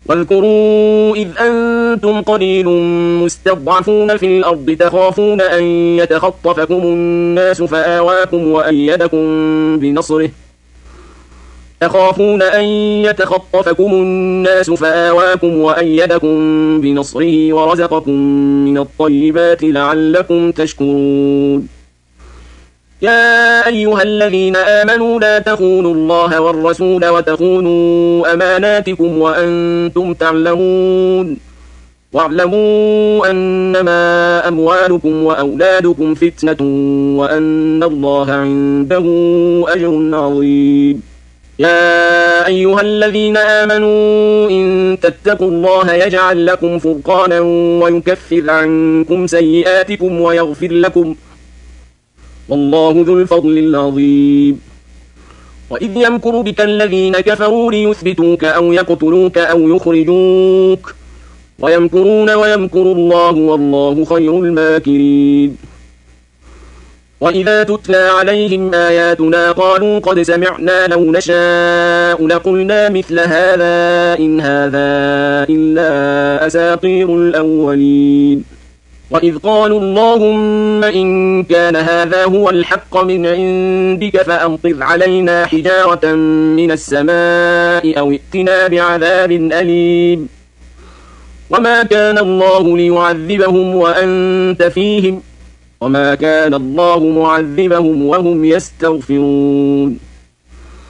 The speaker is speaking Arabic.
واذكروا إذ أنتم قليل مستضعفون في الأرض تخافون أن يتخطفكم الناس فآواكم وأيدكم بنصره ورزقكم من الطيبات لعلكم تشكرون. يا أيها الذين آمنوا لا تخونوا الله والرسول وتخونوا أماناتكم وأنتم تعلمون. واعلموا أنما أموالكم وأولادكم فتنة وأن الله عنده أجر عظيم. يا أيها الذين آمنوا إن تتقوا الله يجعل لكم فرقانا ويكفر عنكم سيئاتكم ويغفر لكم، والله ذو الفضل العظيم. وإذ يمكر بك الذين كفروا ليثبتوك أو يقتلوك أو يخرجوك ويمكرون ويمكر الله والله خير الماكرين. وإذا تتلى عليهم آياتنا قالوا قد سمعنا لو نشاء لقلنا مثل هذا إن هذا إلا أساطير الأولين. وإذ قالوا اللهم إن كان هذا هو الحق من عندك فأمطر علينا حجارة من السماء أو ائتنا بعذاب أليم. وما كان الله ليعذبهم وأنت فيهم وما كان الله معذبهم وهم يستغفرون.